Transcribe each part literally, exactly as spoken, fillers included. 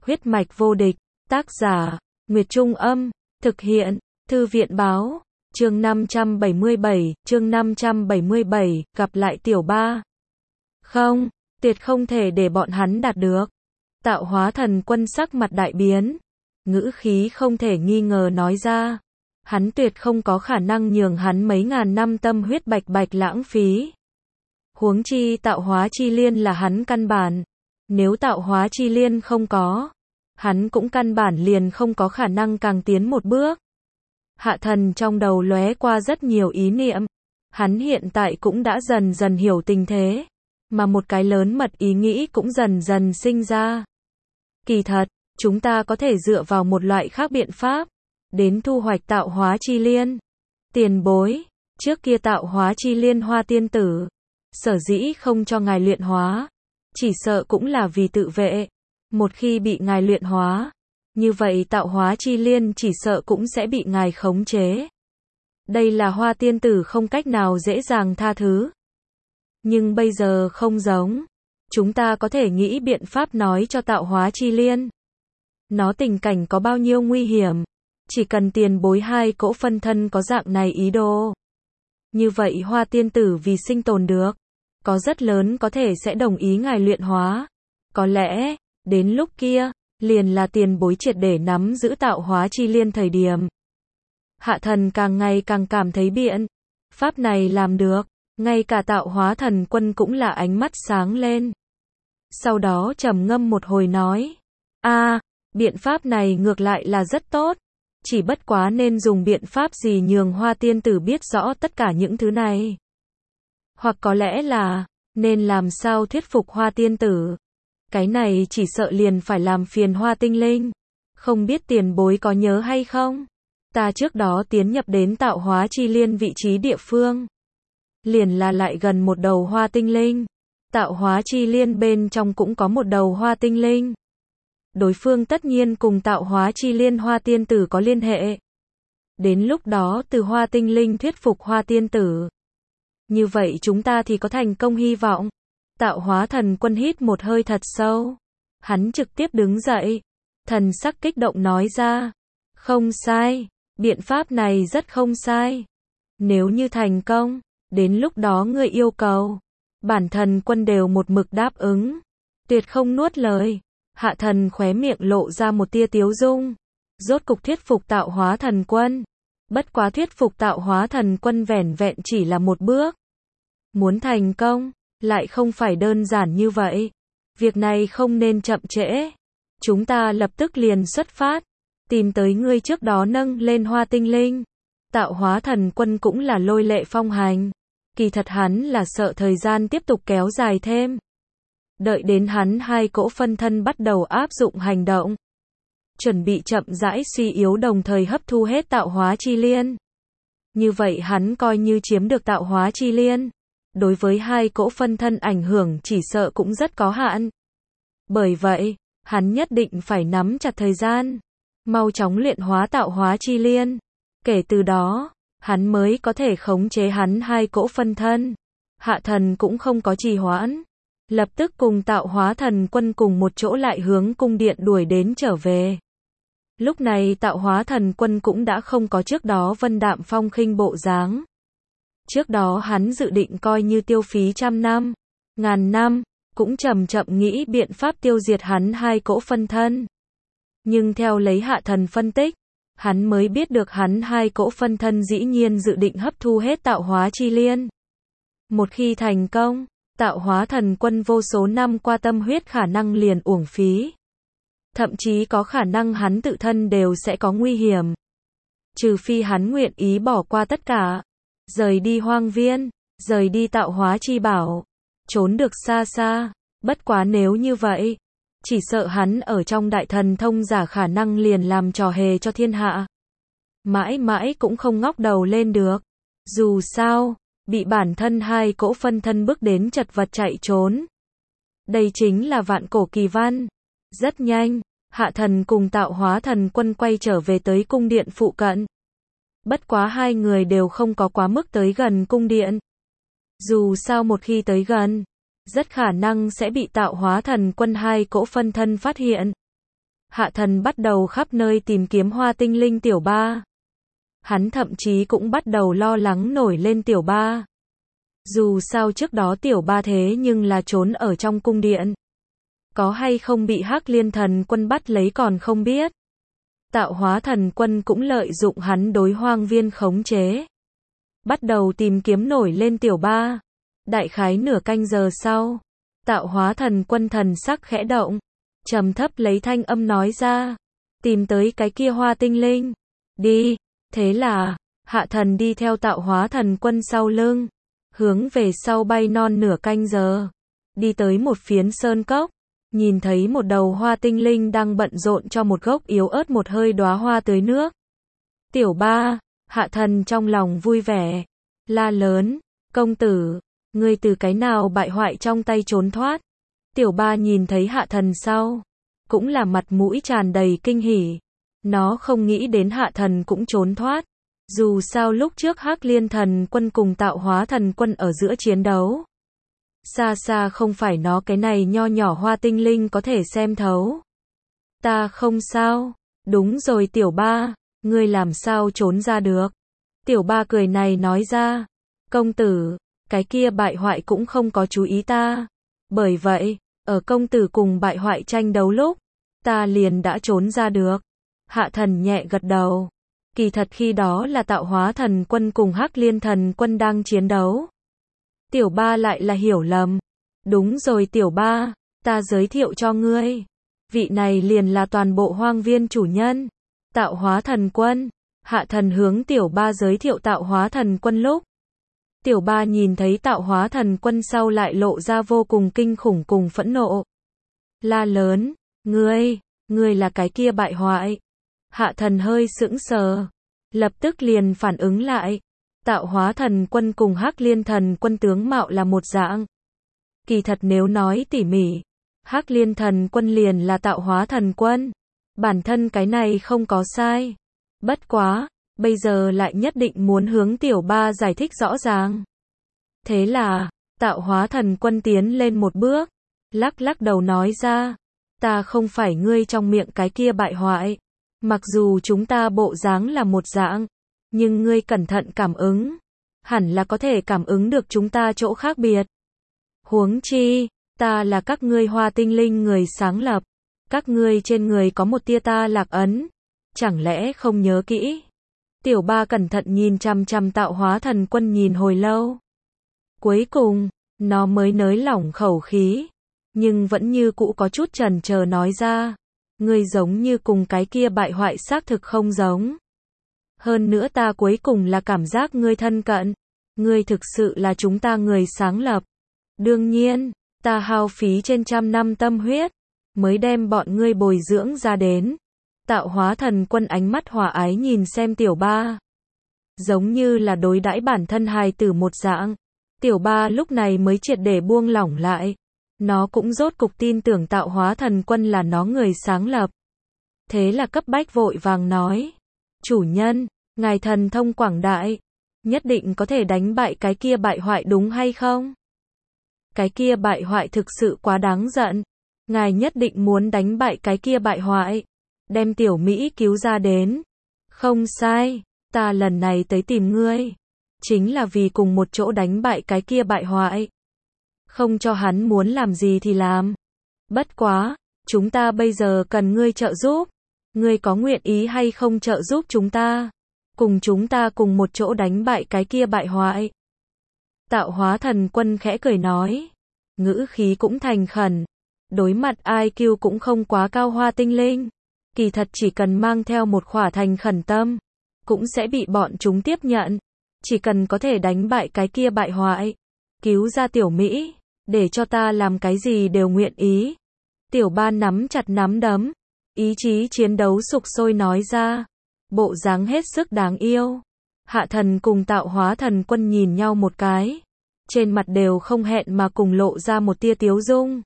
Huyết mạch vô địch, tác giả, Nguyệt Trung Âm, thực hiện, Thư viện Báo, chương năm trăm bảy mươi bảy, chương năm trăm bảy mươi bảy, gặp lại tiểu ba. Không, tuyệt không thể để bọn hắn đạt được. Tạo Hóa Thần Quân sắc mặt đại biến, ngữ khí không thể nghi ngờ nói ra. Hắn tuyệt không có khả năng nhường hắn mấy ngàn năm tâm huyết bạch bạch lãng phí. Huống chi tạo hóa chi liên là hắn căn bản. Nếu tạo hóa chi liên không có, hắn cũng căn bản liền không có khả năng càng tiến một bước. Hạ Thần trong đầu lóe qua rất nhiều ý niệm. Hắn hiện tại cũng đã dần dần hiểu tình thế, mà một cái lớn mật ý nghĩ cũng dần dần sinh ra. Kỳ thật, chúng ta có thể dựa vào một loại khác biện pháp, đến thu hoạch tạo hóa chi liên. Tiền bối, trước kia tạo hóa chi liên Hoa tiên tử, sở dĩ không cho ngài luyện hóa, chỉ sợ cũng là vì tự vệ. Một khi bị ngài luyện hóa, như vậy tạo hóa chi liên chỉ sợ cũng sẽ bị ngài khống chế. Đây là Hoa tiên tử không cách nào dễ dàng tha thứ. Nhưng bây giờ không giống. Chúng ta có thể nghĩ biện pháp nói cho tạo hóa chi liên. Nó tình cảnh có bao nhiêu nguy hiểm. Chỉ cần tiền bối hai cỗ phân thân có dạng này ý đồ. Như vậy Hoa tiên tử vì sinh tồn được, có rất lớn có thể sẽ đồng ý ngài luyện hóa. Có lẽ, đến lúc kia, liền là tiền bối triệt để nắm giữ tạo hóa chi liên thời điểm. Hạ Thần càng ngày càng cảm thấy biện pháp này làm được, ngay cả Tạo Hóa Thần Quân cũng là ánh mắt sáng lên. Sau đó trầm ngâm một hồi nói, a, à, biện pháp này ngược lại là rất tốt, chỉ bất quá nên dùng biện pháp gì nhường Hoa tiên tử biết rõ tất cả những thứ này. Hoặc có lẽ là, nên làm sao thuyết phục Hoa tiên tử. Cái này chỉ sợ liền phải làm phiền Hoa tinh linh. Không biết tiền bối có nhớ hay không? Ta trước đó tiến nhập đến tạo hóa chi liên vị trí địa phương. Liền là lại gần một đầu Hoa tinh linh. Tạo hóa chi liên bên trong cũng có một đầu Hoa tinh linh. Đối phương tất nhiên cùng tạo hóa chi liên Hoa tiên tử có liên hệ. Đến lúc đó từ Hoa tinh linh thuyết phục Hoa tiên tử. Như vậy chúng ta thì có thành công hy vọng. Tạo Hóa Thần Quân hít một hơi thật sâu. Hắn trực tiếp đứng dậy. Thần sắc kích động nói ra. Không sai. Biện pháp này rất không sai. Nếu như thành công, đến lúc đó ngươi yêu cầu, bản thần quân đều một mực đáp ứng. Tuyệt không nuốt lời. Hạ Thần khóe miệng lộ ra một tia tiếu dung. Rốt cục thuyết phục Tạo Hóa Thần Quân. Bất quá thuyết phục Tạo Hóa Thần Quân vẻn vẹn chỉ là một bước. Muốn thành công, lại không phải đơn giản như vậy. Việc này không nên chậm trễ. Chúng ta lập tức liền xuất phát. Tìm tới ngươi trước đó nâng lên Hoa tinh linh. Tạo Hóa Thần Quân cũng là lôi lệ phong hành. Kỳ thật hắn là sợ thời gian tiếp tục kéo dài thêm. Đợi đến hắn hai cỗ phân thân bắt đầu áp dụng hành động. Chuẩn bị chậm rãi suy yếu đồng thời hấp thu hết tạo hóa chi liên. Như vậy hắn coi như chiếm được tạo hóa chi liên. Đối với hai cỗ phân thân ảnh hưởng chỉ sợ cũng rất có hạn. Bởi vậy, hắn nhất định phải nắm chặt thời gian. Mau chóng luyện hóa tạo hóa chi liên. Kể từ đó, hắn mới có thể khống chế hắn hai cỗ phân thân. Hạ Thần cũng không có trì hoãn. Lập tức cùng Tạo Hóa Thần Quân cùng một chỗ lại hướng cung điện đuổi đến trở về. Lúc này Tạo Hóa Thần Quân cũng đã không có trước đó vân đạm phong khinh bộ dáng. Trước đó hắn dự định coi như tiêu phí trăm năm, ngàn năm, cũng chậm chậm nghĩ biện pháp tiêu diệt hắn hai cỗ phân thân. Nhưng theo lấy Hạ Thần phân tích, hắn mới biết được hắn hai cỗ phân thân dĩ nhiên dự định hấp thu hết tạo hóa chi liên. Một khi thành công, Tạo Hóa Thần Quân vô số năm qua tâm huyết khả năng liền uổng phí. Thậm chí có khả năng hắn tự thân đều sẽ có nguy hiểm. Trừ phi hắn nguyện ý bỏ qua tất cả. Rời đi hoang viên, rời đi tạo hóa chi bảo, trốn được xa xa. Bất quá nếu như vậy, chỉ sợ hắn ở trong đại thần thông giả khả năng liền làm trò hề cho thiên hạ. Mãi mãi cũng không ngóc đầu lên được. Dù sao, bị bản thân hai cỗ phân thân bước đến chật vật chạy trốn. Đây chính là vạn cổ kỳ văn. Rất nhanh, Hạ Thần cùng Tạo Hóa Thần Quân quay trở về tới cung điện phụ cận. Bất quá hai người đều không có quá mức tới gần cung điện. Dù sao một khi tới gần, rất khả năng sẽ bị Tạo Hóa Thần Quân hai cỗ phân thân phát hiện. Hạ thần bắt đầu khắp nơi tìm kiếm hoa tinh linh tiểu ba. Hắn thậm chí cũng bắt đầu lo lắng nổi lên tiểu ba. Dù sao trước đó tiểu ba thế nhưng là trốn ở trong cung điện. Có hay không bị Hắc Liên Thần Quân bắt lấy còn không biết. Tạo hóa thần quân cũng lợi dụng hắn đối hoang viên khống chế. Bắt đầu tìm kiếm nổi lên tiểu ba. Đại khái nửa canh giờ sau, tạo hóa thần quân thần sắc khẽ động, trầm thấp lấy thanh âm nói ra, tìm tới cái kia hoa tinh linh, đi. Thế là, hạ thần đi theo tạo hóa thần quân sau lưng, hướng về sau bay non nửa canh giờ, đi tới một phiến sơn cốc, nhìn thấy một đầu hoa tinh linh đang bận rộn cho một gốc yếu ớt một hơi đóa hoa tưới nước. Tiểu ba, hạ thần trong lòng vui vẻ, la lớn, công tử, ngươi từ cái nào bại hoại trong tay trốn thoát. Tiểu ba nhìn thấy hạ thần sau, cũng là mặt mũi tràn đầy kinh hỉ. Nó không nghĩ đến hạ thần cũng trốn thoát. Dù sao lúc trước Hắc Liên Thần Quân cùng tạo hóa thần quân ở giữa chiến đấu. Xa xa không phải nó cái này nho nhỏ hoa tinh linh có thể xem thấu. Ta không sao. Đúng rồi tiểu ba, ngươi làm sao trốn ra được. Tiểu ba cười này nói ra. Công tử, cái kia bại hoại cũng không có chú ý ta. Bởi vậy, ở công tử cùng bại hoại tranh đấu lúc, ta liền đã trốn ra được. Hạ thần nhẹ gật đầu. Kỳ thật khi đó là tạo hóa thần quân cùng Hắc Liên Thần Quân đang chiến đấu. Tiểu ba lại là hiểu lầm. Đúng rồi tiểu ba, ta giới thiệu cho ngươi. Vị này liền là toàn bộ hoang viên chủ nhân. Tạo hóa thần quân. Hạ thần hướng tiểu ba giới thiệu tạo hóa thần quân lúc. Tiểu ba nhìn thấy tạo hóa thần quân sau lại lộ ra vô cùng kinh khủng cùng phẫn nộ. La lớn, ngươi, ngươi là cái kia bại hoại. Hạ thần hơi sững sờ, lập tức liền phản ứng lại. Tạo hóa thần quân cùng Hắc Liên Thần Quân tướng mạo là một dạng. Kỳ thật nếu nói tỉ mỉ, Hắc Liên Thần Quân liền là tạo hóa thần quân. Bản thân cái này không có sai. Bất quá, bây giờ lại nhất định muốn hướng tiểu ba giải thích rõ ràng. Thế là, tạo hóa thần quân tiến lên một bước, lắc lắc đầu nói ra, ta không phải ngươi trong miệng cái kia bại hoại. Mặc dù chúng ta bộ dáng là một dạng, nhưng ngươi cẩn thận cảm ứng, hẳn là có thể cảm ứng được chúng ta chỗ khác biệt. Huống chi, ta là các ngươi hoa tinh linh người sáng lập, các ngươi trên người có một tia ta lạc ấn, chẳng lẽ không nhớ kỹ? Tiểu ba cẩn thận nhìn chằm chằm tạo hóa thần quân nhìn hồi lâu. Cuối cùng, nó mới nới lỏng khẩu khí, nhưng vẫn như cũ có chút chần chờ nói ra, ngươi giống như cùng cái kia bại hoại xác thực không giống. Hơn nữa ta cuối cùng là cảm giác ngươi thân cận, ngươi thực sự là chúng ta người sáng lập. Đương nhiên, ta hao phí trên trăm năm tâm huyết, mới đem bọn ngươi bồi dưỡng ra đến. Tạo hóa thần quân ánh mắt hòa ái nhìn xem tiểu ba. Giống như là đối đãi bản thân hài tử một dạng. Tiểu ba lúc này mới triệt để buông lỏng lại. Nó cũng rốt cục tin tưởng tạo hóa thần quân là nó người sáng lập. Thế là cấp bách vội vàng nói. Chủ nhân, ngài thần thông quảng đại. Nhất định có thể đánh bại cái kia bại hoại đúng hay không? Cái kia bại hoại thực sự quá đáng giận. Ngài nhất định muốn đánh bại cái kia bại hoại. Đem tiểu Mỹ cứu ra đến. Không sai, ta lần này tới tìm ngươi. Chính là vì cùng một chỗ đánh bại cái kia bại hoại. Không cho hắn muốn làm gì thì làm. Bất quá, chúng ta bây giờ cần ngươi trợ giúp. Ngươi có nguyện ý hay không trợ giúp chúng ta? Cùng chúng ta cùng một chỗ đánh bại cái kia bại hoại. Tạo hóa thần quân khẽ cười nói. Ngữ khí cũng thành khẩn. Đối mặt i kiu cũng không quá cao hoa tinh linh. Kỳ thật chỉ cần mang theo một khỏa thành khẩn tâm, cũng sẽ bị bọn chúng tiếp nhận. Chỉ cần có thể đánh bại cái kia bại hoại, cứu ra tiểu Mỹ, để cho ta làm cái gì đều nguyện ý. Tiểu ba nắm chặt nắm đấm, ý chí chiến đấu sục sôi nói ra, bộ dáng hết sức đáng yêu. Hạ thần cùng tạo hóa thần quân nhìn nhau một cái, trên mặt đều không hẹn mà cùng lộ ra một tia tiếu dung.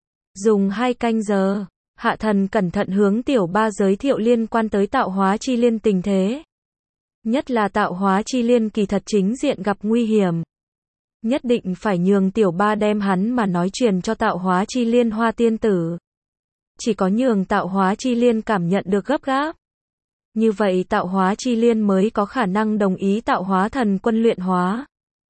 Dùng hai canh giờ, hạ thần cẩn thận hướng tiểu ba giới thiệu liên quan tới tạo hóa chi liên tình thế. Nhất là tạo hóa chi liên kỳ thật chính diện gặp nguy hiểm. Nhất định phải nhường tiểu ba đem hắn mà nói truyền cho tạo hóa chi liên hoa tiên tử. chỉ có nhường tạo hóa chi liên cảm nhận được gấp gáp. Như vậy tạo hóa chi liên mới có khả năng đồng ý tạo hóa thần quân luyện hóa.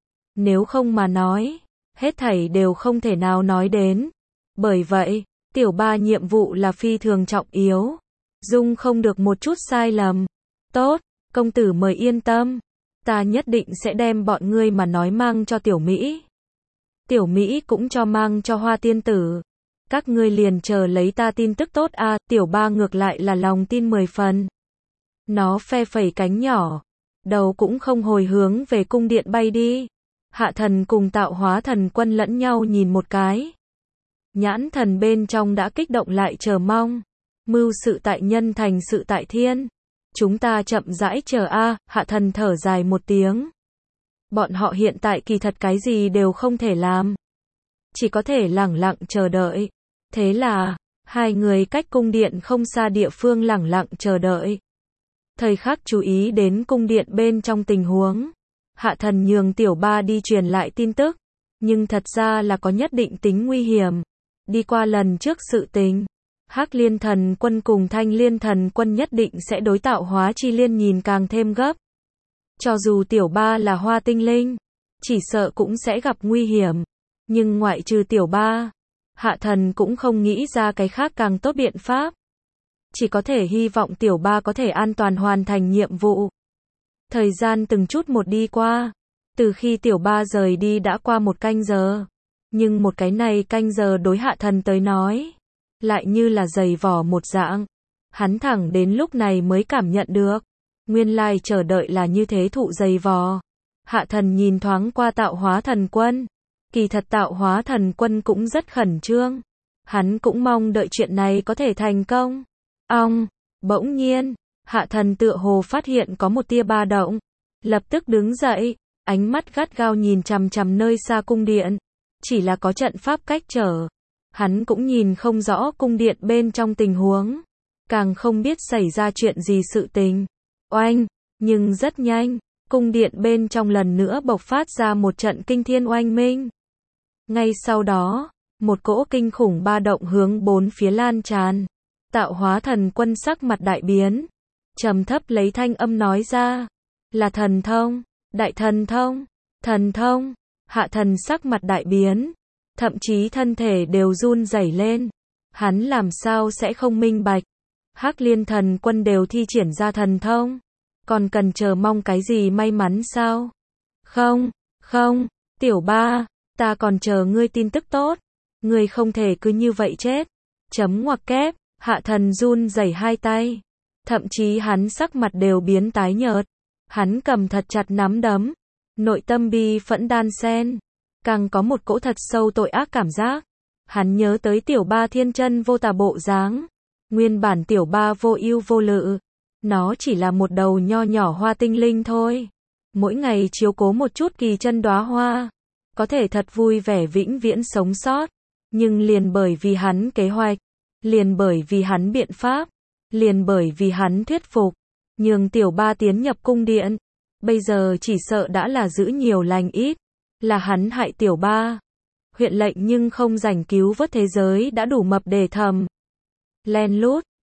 Nếu không mà nói, hết thảy đều không thể nào nói đến. Bởi vậy, tiểu ba nhiệm vụ là phi thường trọng yếu. Dung không được một chút sai lầm. Tốt, công tử mời yên tâm. Ta nhất định sẽ đem bọn ngươi mà nói mang cho tiểu Mỹ. Tiểu Mỹ cũng cho mang cho Hoa tiên tử. Các ngươi liền chờ lấy ta tin tức tốt a. À, tiểu ba ngược lại là lòng tin mười phần. Nó phe phẩy cánh nhỏ, đầu cũng không hồi hướng về cung điện bay đi. Hạ thần cùng tạo hóa thần quân lẫn nhau nhìn một cái. Nhãn thần bên trong đã kích động lại chờ mong. Mưu sự tại nhân thành sự tại thiên. Chúng ta chậm rãi chờ a. Hạ thần thở dài một tiếng. Bọn họ hiện tại kỳ thật cái gì đều không thể làm. Chỉ có thể lẳng lặng chờ đợi. Thế là, hai người cách cung điện không xa địa phương lẳng lặng chờ đợi. Thời khắc chú ý đến cung điện bên trong tình huống. Hạ thần nhường tiểu ba đi truyền lại tin tức. Nhưng thật ra là có nhất định tính nguy hiểm. Đi qua lần trước sự tình. Hắc liên thần quân cùng thanh liên thần quân nhất định sẽ đối tạo hóa chi liên nhìn càng thêm gấp. Cho dù tiểu ba là hoa tinh linh, chỉ sợ cũng sẽ gặp nguy hiểm. Nhưng ngoại trừ tiểu ba, hạ thần cũng không nghĩ ra cái khác càng tốt biện pháp. Chỉ có thể hy vọng tiểu ba có thể an toàn hoàn thành nhiệm vụ. Thời gian từng chút một đi qua. Từ khi tiểu ba rời đi đã qua một canh giờ. Nhưng một cái này canh giờ đối hạ thần tới nói. Lại như là giày vò một dạng. Hắn thẳng đến lúc này mới cảm nhận được. Nguyên lai chờ đợi là như thế thụ giày vò. Hạ thần nhìn thoáng qua tạo hóa thần quân. Kỳ thật tạo hóa thần quân cũng rất khẩn trương. Hắn cũng mong đợi chuyện này có thể thành công. Ong, bỗng nhiên, hạ thần tựa hồ phát hiện có một tia ba động. Lập tức đứng dậy, ánh mắt gắt gao nhìn chằm chằm nơi xa cung điện. Chỉ là có trận pháp cách trở. Hắn cũng nhìn không rõ cung điện bên trong tình huống. Càng không biết xảy ra chuyện gì sự tình. Oanh, nhưng rất nhanh, cung điện bên trong lần nữa bộc phát ra một trận kinh thiên oanh minh. Ngay sau đó, một cỗ kinh khủng ba động hướng bốn phía lan tràn. Tạo hóa thần quân sắc mặt đại biến. Trầm thấp lấy thanh âm nói ra. Là thần thông, đại thần thông, thần thông. Hạ thần sắc mặt đại biến. Thậm chí thân thể đều run rẩy lên. Hắn làm sao sẽ không minh bạch. Hắc liên thần quân đều thi triển ra thần thông. Còn cần chờ mong cái gì may mắn sao? Không, không, tiểu ba, ta còn chờ ngươi tin tức tốt. Ngươi không thể cứ như vậy chết. Chấm ngoặc kép, hạ thần run rẩy hai tay. Thậm chí hắn sắc mặt đều biến tái nhợt. Hắn cầm thật chặt nắm đấm. Nội tâm bi phẫn đan sen. Càng có một cỗ thật sâu tội ác cảm giác. Hắn nhớ tới tiểu ba thiên chân vô tà bộ dáng. Nguyên bản tiểu ba vô ưu vô lự. Nó chỉ là một đầu nho nhỏ hoa tinh linh thôi. Mỗi ngày chiếu cố một chút kỳ chân đóa hoa. Có thể thật vui vẻ vĩnh viễn sống sót. Nhưng liền bởi vì hắn kế hoạch. Liền bởi vì hắn biện pháp. Liền bởi vì hắn thuyết phục. Nhường tiểu ba tiến nhập cung điện. Bây giờ chỉ sợ đã là giữ nhiều lành ít. Là hắn hại tiểu ba. Huyện lệnh nhưng không rảnh cứu vớt thế giới đã đủ mập để thầm. Len lút,